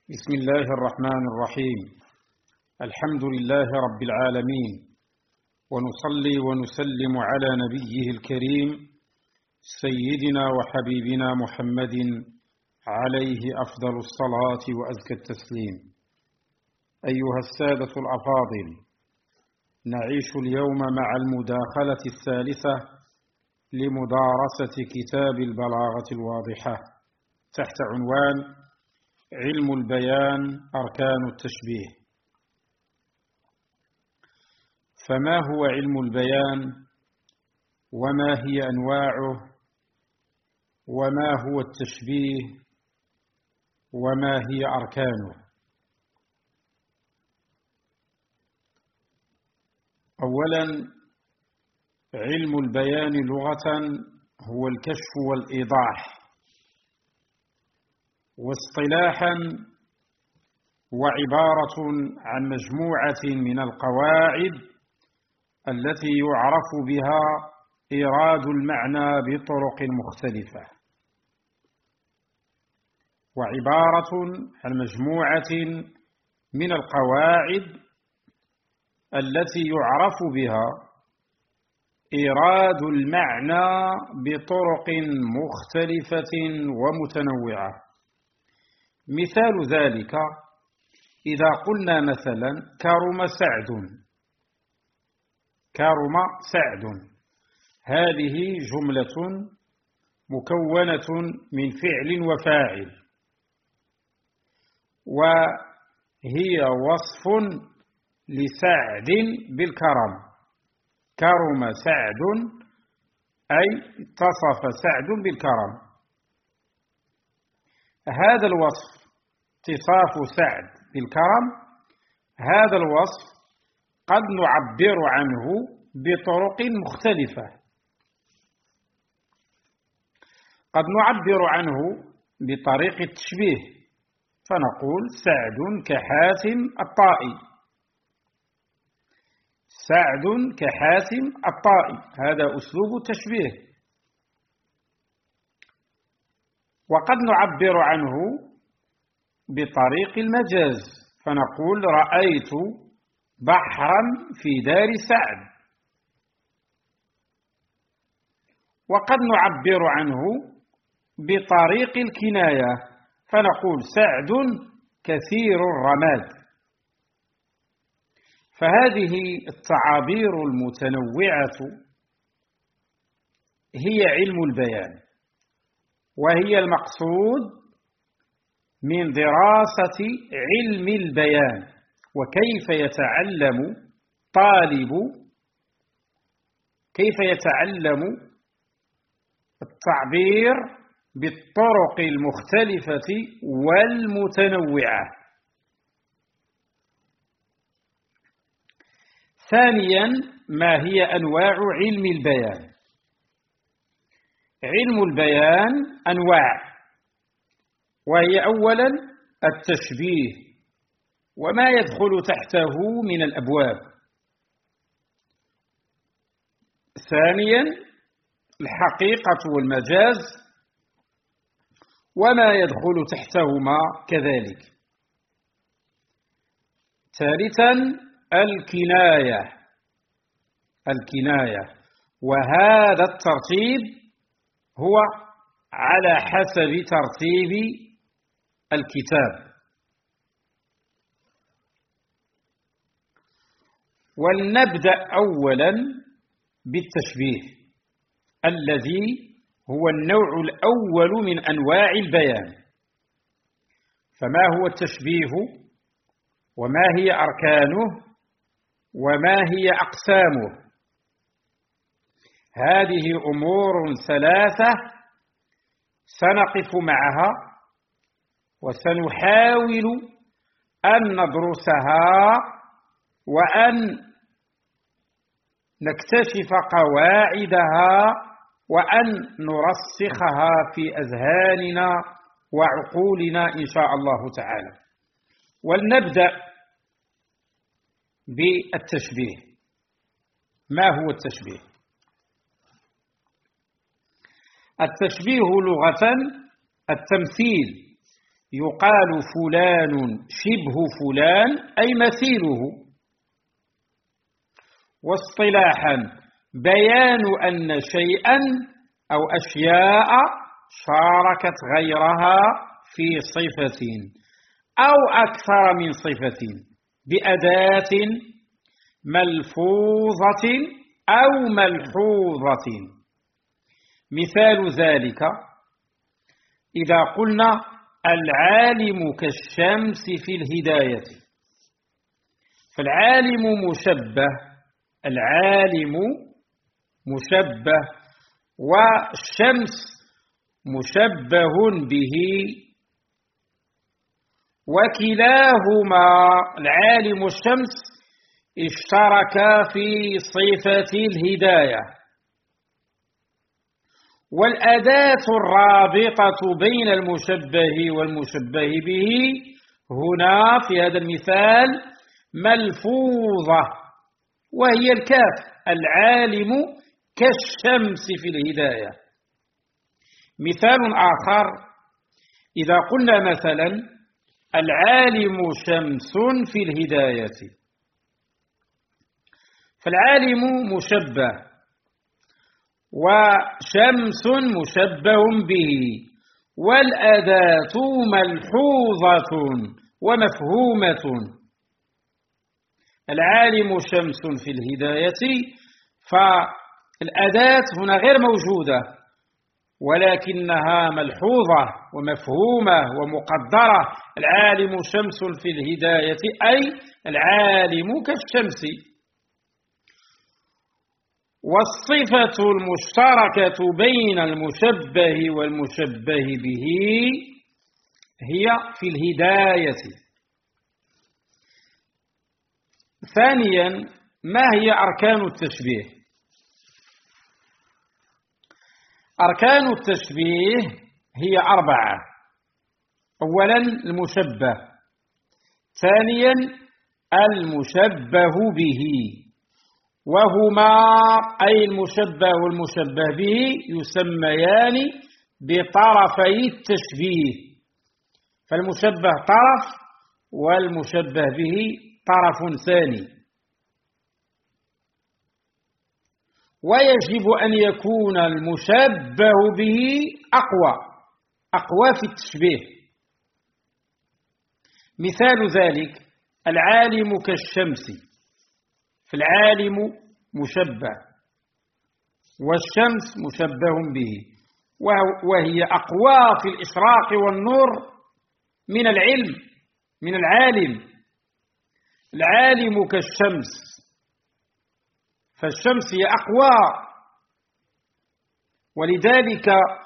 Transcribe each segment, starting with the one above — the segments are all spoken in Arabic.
بسم الله الرحمن الرحيم. الحمد لله رب العالمين، ونصلي ونسلم على نبيه الكريم سيدنا وحبيبنا محمد عليه أفضل الصلاة وأزكى التسليم. أيها السادة الأفاضل، نعيش اليوم مع المداخلة الثالثة لمدارسة كتاب البلاغة الواضحة تحت عنوان علم البيان أركان التشبيه. فما هو علم البيان؟ وما هي أنواعه؟ وما هو التشبيه؟ وما هي أركانه؟ أولا، علم البيان لغة هو الكشف والإيضاح، واصطلاحا وعبارة عن مجموعة من القواعد التي يعرف بها إيراد المعنى بطرق مختلفة، وعبارة عن مجموعة من القواعد التي يعرف بها إيراد المعنى بطرق مختلفة ومتنوعة. مثال ذلك إذا قلنا مثلا كرم سعد، هذه جملة مكونة من فعل وفاعل، وهي وصف لسعد بالكرم. كرم سعد أي اتصف سعد بالكرم. هذا الوصف، اتصاف سعد بالكرم، هذا الوصف قد نعبر عنه بطرق مختلفة. قد نعبر عنه بطريق التشبيه، فنقول سعد كحاتم الطائي. سعد كحاتم الطائي، هذا أسلوب التشبيه. وقد نعبر عنه بطريق المجاز، فنقول رأيت بحرا في دار سعد. وقد نعبر عنه بطريق الكناية، فنقول سعد كثير الرماد. فهذه التعابير المتنوعة هي علم البيان، وهي المقصود من دراسة علم البيان، وكيف يتعلم التعبير بالطرق المختلفة والمتنوعة. ثانيا، ما هي أنواع علم البيان؟ علم البيان أنواع، وهي أولا التشبيه وما يدخل تحته من الأبواب. ثانيا، الحقيقة والمجاز وما يدخل تحتهما كذلك. ثالثا، الكناية، وهذا الترتيب هو على حسب ترتيب الكتاب. ولنبدأ أولا بالتشبيه الذي هو النوع الأول من أنواع البيان. فما هو التشبيه؟ وما هي أركانه؟ وما هي أقسامه؟ هذه أمور ثلاثة سنقف معها وسنحاول أن ندرسها وأن نكتشف قواعدها وأن نرسخها في أذهاننا وعقولنا إن شاء الله تعالى. ولنبدأ بالتشبيه. ما هو التشبيه؟ التشبيه لغة التمثيل يقال فلان شبه فلان أي مثيله. واصطلاحا بيان أن شيئا أو أشياء شاركت غيرها في صفة أو أكثر من صفة بأداة ملفوظة أو ملحوظة. مثال ذلك إذا قلنا العالم كالشمس في الهداية، فالعالم مشبه، العالم مشبه والشمس مشبه به، وكلاهما العالم والشمس اشتركا في صفة الهداية. والأداة الرابطة بين المشبه والمشبه به هنا في هذا المثال ملفوظة، وهي الكاف، العالم كالشمس في الهداية. مثال آخر إذا قلنا مثلا العالم شمس في الهداية، فالعالم مشبه وشمس مشبه به، والأداة ملحوظة ومفهومة. العالم شمس في الهداية، فالأداة هنا غير موجودة ولكنها ملحوظة ومفهومة ومقدرة. العالم شمس في الهداية أي العالم كالشمس. والصفة المشتركة بين المشبه والمشبه به هي في الهداية. ثانيا، ما هي أركان التشبيه؟ أركان التشبيه هي 4. أولا المشبه، ثانيا المشبه به، وهما أي المشبه والمشبه به يسميان بطرفي التشبيه، فالمشبه طرف والمشبه به طرف ثاني. ويجب أن يكون المشبه به أقوى في التشبيه. مثال ذلك العالم كالشمس، فالعالم مشبه والشمس مشبه به، وهي أقوى في الإشراق والنور من العلم، من العالم. العالم كالشمس، فالشمس هي أقوى، ولذلك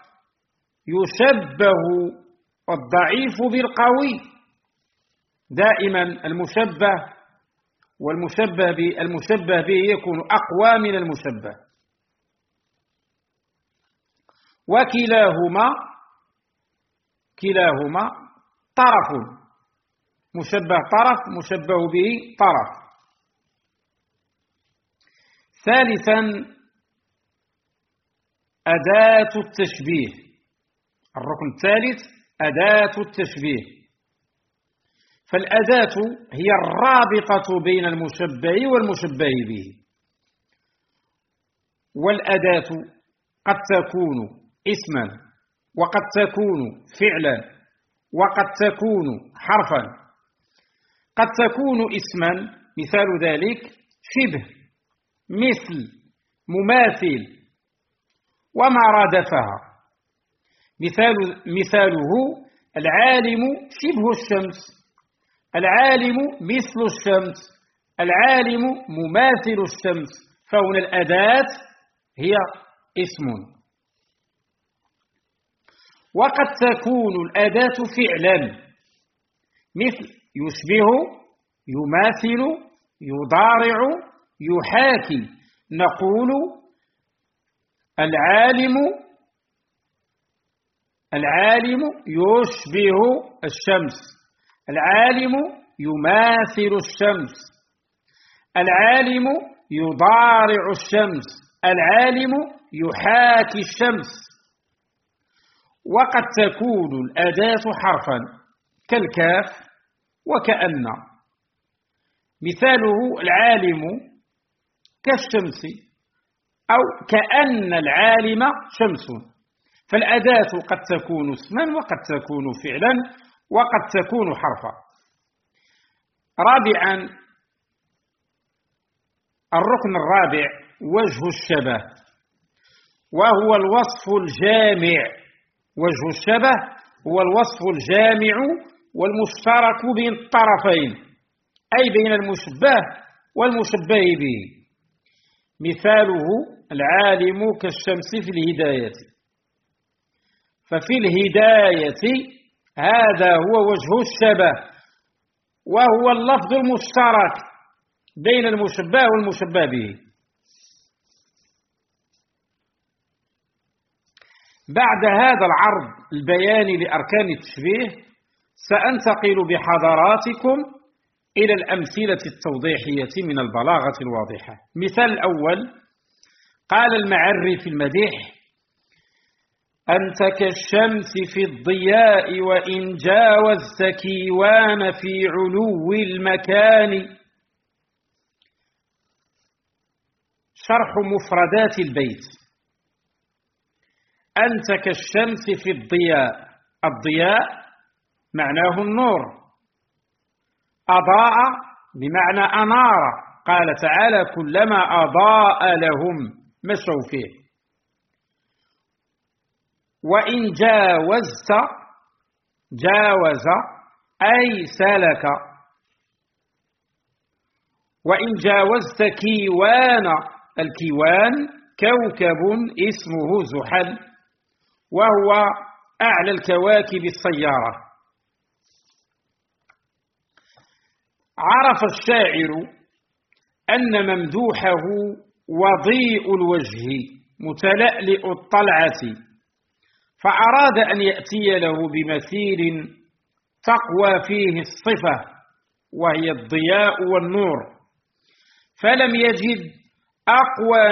يشبه الضعيف بالقوي. دائما المشبه والمشبه به يكون أقوى من المشبه، وكلاهما طرف، مشبه طرف، مشبه به طرف. ثالثا أداة التشبيه، الركن الثالث أداة التشبيه. فالأداة هي الرابطة بين المشبه والمشبه به، والأداة قد تكون اسما، وقد تكون فعلا، وقد تكون حرفا. قد تكون اسما، مثال ذلك شبه، مثل، مماثل، وما رادفها. مثاله العالم شبه الشمس، العالم مثل الشمس، العالم مماثل الشمس، فهنا الأداة هي اسم. وقد تكون الأداة فعلا، مثل يشبه، يماثل، يضارع، يحاكي. نقول العالم يشبه الشمس، العالم يماثل الشمس، العالم يضارع الشمس، العالم يحاكي الشمس. وقد تكون الأداة حرفا، كالكاف وكأن. مثاله العالم كالشمس أو كأن العالم شمس. فالأداة قد تكون اسما وقد تكون فعلا وقد تكون حرفا. رابعا، الركن الرابع وجه الشبه، وهو الوصف الجامع. وجه الشبه هو الوصف الجامع والمشترك بين الطرفين، أي بين المشبه والمشبه به. مثاله العالم كالشمس في الهداية. ففي الهداية هذا هو وجه الشبه، وهو اللفظ المشترك بين المشبه والمشبه به. بعد هذا العرض البياني لأركان التشبيه سأنتقل بحضراتكم إلى الأمثلة التوضيحية من البلاغة الواضحة. مثال الأول، قال المعري في المديح: أنت كالشمس في الضياء وإن جاوزت كيوان في علو المكان. شرح مفردات البيت. أنت كالشمس في الضياء. الضياء معناه النور، أضاء بمعنى أنار. قال تعالى: كلما أضاء لهم مشوا فيه. وإن جاوزت، جاوز أي سلك. وإن جاوزت كيوان، الكيوان كوكب اسمه زحل، وهو أعلى الكواكب السيارة. عرف الشاعر أن ممدوحه وضيء الوجه متلألئ الطلعة، فأراد أن يأتي له بمثيل تقوى فيه الصفة وهي الضياء والنور، فلم يجد أقوى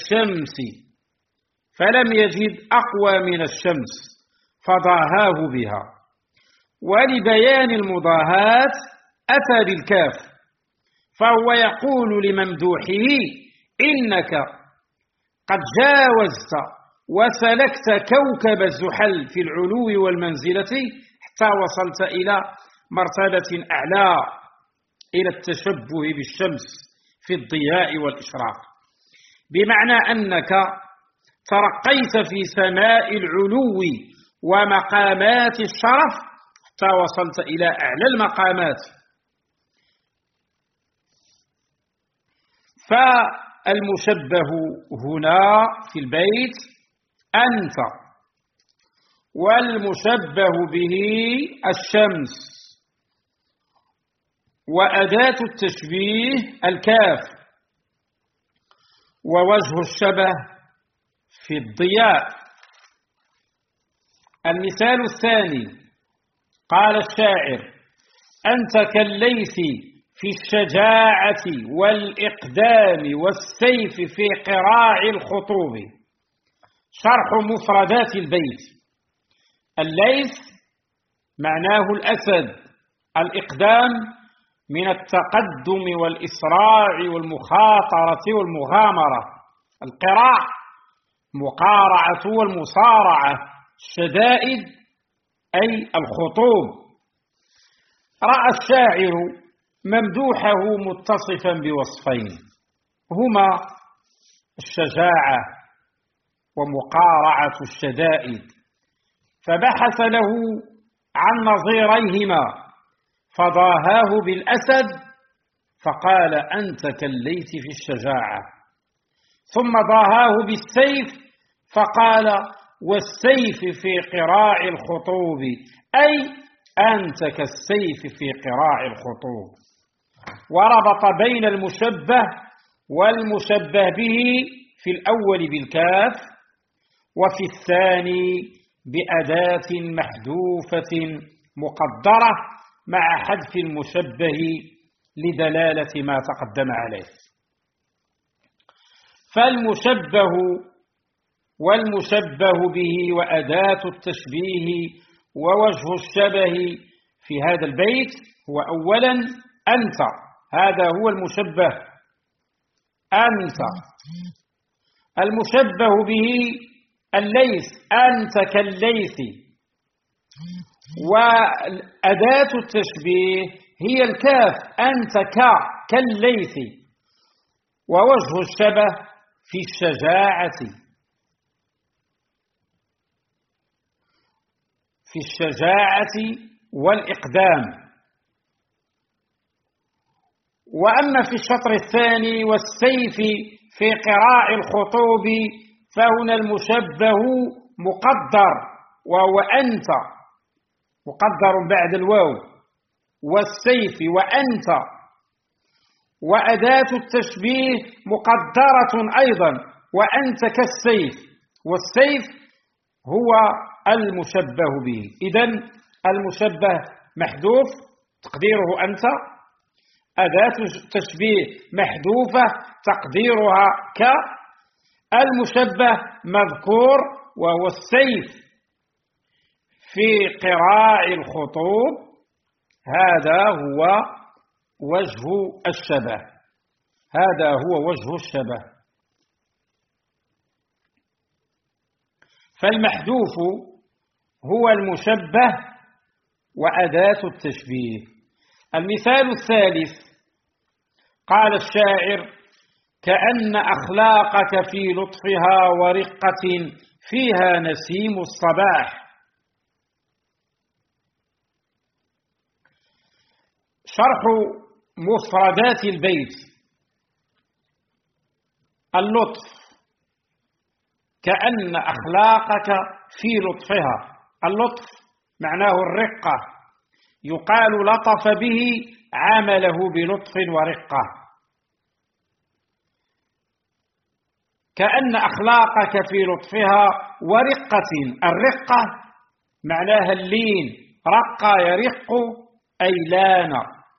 من الشمس فضاهاه بها. ولبيان المضاهاة أتى بالكاف، فهو يقول لممدوحه: إنك قد جاوزت وسلكت كوكب الزحل في العلو والمنزلة حتى وصلت إلى مرتبة أعلى، إلى التشبه بالشمس في الضياء والإشراق، بمعنى أنك ترقيت في سماء العلو ومقامات الشرف حتى وصلت إلى أعلى المقامات. فالمشبه هنا في البيت أنت، والمشبه به الشمس، وأداة التشبيه الكاف، ووجه الشبه في الضياء. المثال الثاني، قال الشاعر: أنت كالليث في الشجاعة والإقدام والسيف في قراع الخطوب. شرح مفردات البيت. الليث معناه الأسد، الإقدام من التقدم والإسراع والمخاطرة والمغامرة، القراع مقارعة والمصارعة، الشدائد أي الخطوب. رأى الشاعر ممدوحه متصفا بوصفين هما الشجاعة ومقارعة الشدائد، فبحث له عن نظيريهما فضاهاه بالأسد فقال: أنت كالليث في الشجاعة. ثم ضاهاه بالسيف فقال: والسيف في قراع الخطوب، أي أنت كالسيف في قراع الخطوب. وربط بين المشبه والمشبه به في الأول بالكاف، وفي الثاني بأداة محذوفة مقدرة مع حذف المشبه لدلالة ما تقدم عليه. فالمشبه والمشبه به وأداة التشبيه ووجه الشبه في هذا البيت هو أولا أنت، هذا هو المشبه، أنت. المشبه به الليث، أنت كالليث. وأداة التشبيه هي الكاف، أنت كالليث. ووجه الشبه في الشجاعة والإقدام. وأما في الشطر الثاني والسيف في قراء الخطوب فهنا المشبه مقدر، وهو أنت، مقدر بعد الواو، والسيف وأنت. وأداة التشبيه مقدرة أيضا، وأنت كالسيف، والسيف هو المشبه به. إذن المشبه محذوف تقديره أنت، أداة التشبيه محذوفة تقديرها ك، المشبه مذكور وهو السيف في قراء الخطوب، هذا هو وجه الشبه، هذا هو وجه الشبه. فالمحذوف هو المشبه وأداة التشبيه. المثال الثالث قال الشاعر: كأن أخلاقك في لطفها ورقة فيها نسيم الصباح. شرح مفردات البيت: اللطف، كأن أخلاقك في لطفها. اللطف معناه الرقة، يقال لطف به عمله بلطف ورقة. كأن أخلاقك في لطفها ورقة، الرقة معناها اللين، رق يرق أي لان.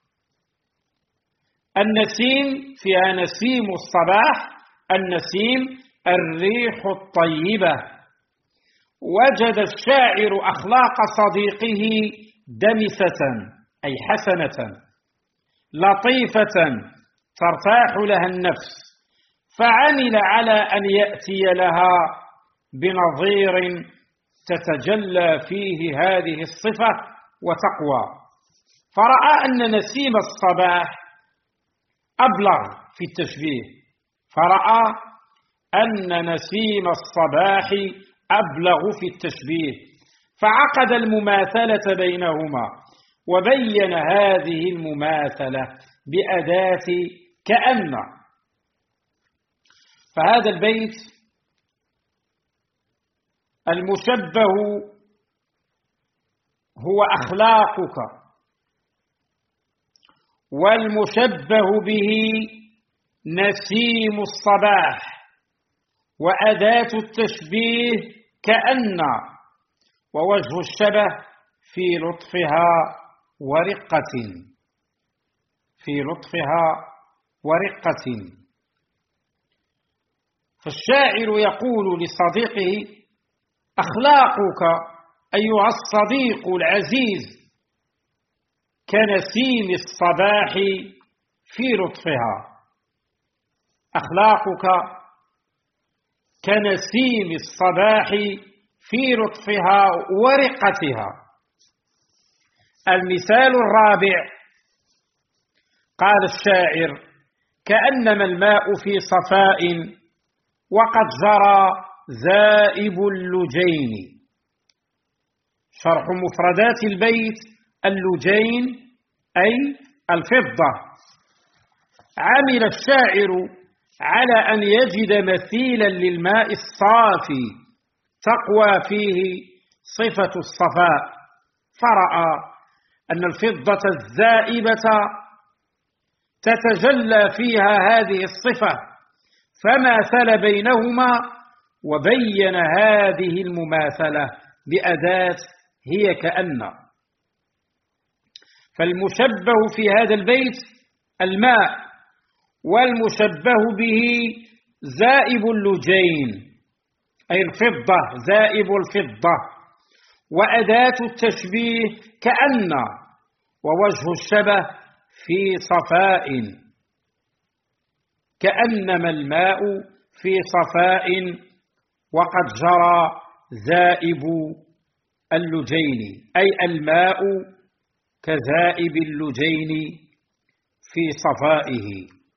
النسيم فيها نسيم الصباح، النسيم الريح الطيبة. وجد الشاعر أخلاق صديقه دمثة أي حسنة، لطيفة ترتاح لها النفس، فعمل على أن يأتي لها بنظير تتجلى فيه هذه الصفة وتقوى، فرأى أن نسيم الصباح أبلغ في التشبيه، فرأى أن نسيم الصباح أبلغ في التشبيه، فعقد المماثلة بينهما وبين هذه المماثلة بأداة كأن. فهذا البيت المشبه هو أخلاقك، والمشبه به نسيم الصباح، وأداة التشبيه كأن، ووجه الشبه في لطفها ورقة، في لطفها ورقة. فالشاعر يقول لصديقه: أخلاقك أيها الصديق العزيز كنسيم الصباح في لطفها، أخلاقك كنسيم الصباح في لطفها ورقتها. المثال الرابع قال الشاعر: كأنما الماء في صفاء وقد جرى ذائب اللجين. شرح مفردات البيت: اللجين أي الفضة. عمل الشاعر على أن يجد مثيلا للماء الصافي تقوى فيه صفة الصفاء، فرأى أن الفضة الذائبة تتجلى فيها هذه الصفة، فماثل بينهما وبين هذه المماثلة بأداة هي كأن. فالمشبه في هذا البيت الماء، والمشبه به ذائب اللجين أي الفضة، ذائب الفضة. وأداة التشبيه كأن، ووجه الشبه في صفاء، كأنما الماء في صفاء وقد جرى ذائب اللجين، أي الماء كذائب اللجين في صفائه.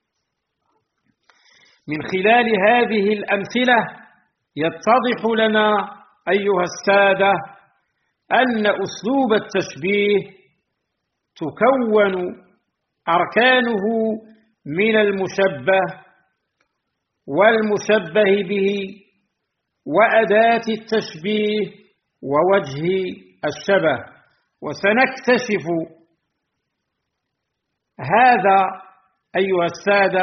من خلال هذه الأمثلة يتضح لنا أيها السادة أن أسلوب التشبيه تكون أركانه من المشبه والمشبه به وأداة التشبيه ووجه الشبه. وسنكتشف هذا أيها السادة،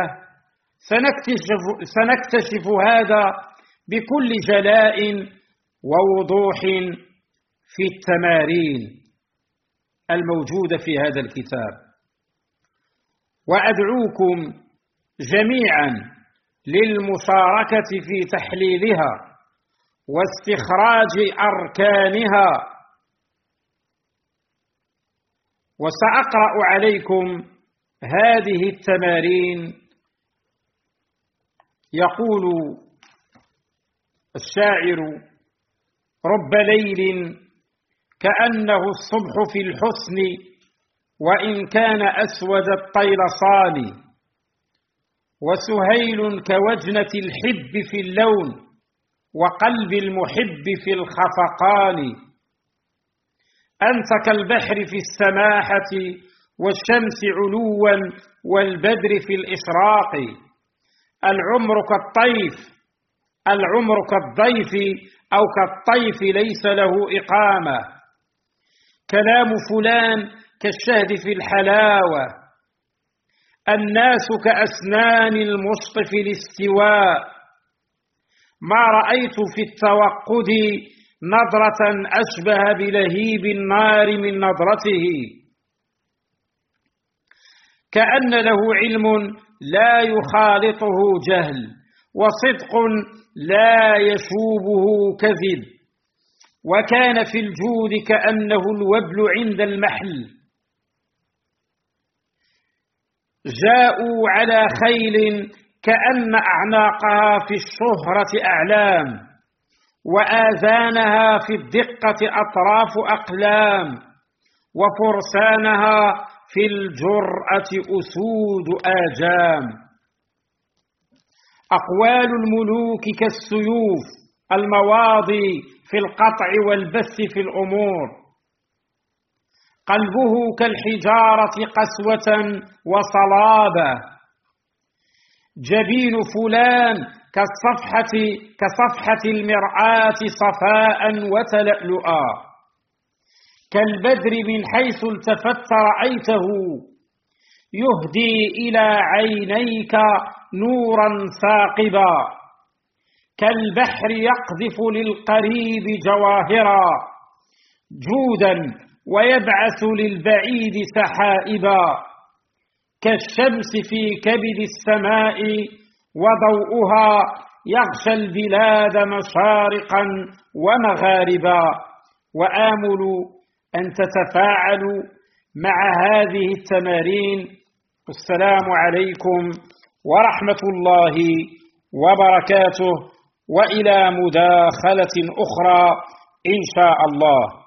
سنكتشف هذا بكل جلاء ووضوح في التمارين الموجودة في هذا الكتاب. وأدعوكم جميعا للمشاركة في تحليلها واستخراج أركانها. وسأقرأ عليكم هذه التمارين. يقول الشاعر: رب ليل كأنه الصبح في الحسن، وإن كان أسود الطيلسان، وسهيل كوجنة الحب في اللون، وقلب المحب في الخفقان. أنت كالبحر في السماحة، والشمس علوا، والبدر في الإشراق. العمر كالطيف، العمر كالضيف، أو كالطيف ليس له إقامة. كلام فلان كالشهد في الحلاوة. الناس كأسنان المشط في الاستواء. ما رأيت في التوقد نظرة أشبه بلهيب النار من نظرته. كأن له علم لا يخالطه جهل، وصدق لا يشوبه كذب. وكان في الجود كأنه الوبل عند المحل. جاءوا على خيل كأن أعناقها في الشهرة أعلام، وآذانها في الدقة أطراف أقلام، وفرسانها في الجرأة أسود آجام. أقوال الملوك كالسيوف، المواضي في القطع والبث في الأمور. قلبه كالحجارة قسوة وصلابة. جبين فلان كصفحة المرآة صفاء وتلألؤا. كالبدر من حيث التفت رأيته، يهدي إلى عينيك نورا ثاقبا. كالبحر يقذف للقريب جواهرا، جودا ويبعث للبعيد سحائبا. كالشمس في كبد السماء، وضوءها يغشى البلاد مشارقا ومغاربا. وآمل أن تتفاعلوا مع هذه التمارين. السلام عليكم ورحمة الله وبركاته، وإلى مداخلة أخرى إن شاء الله.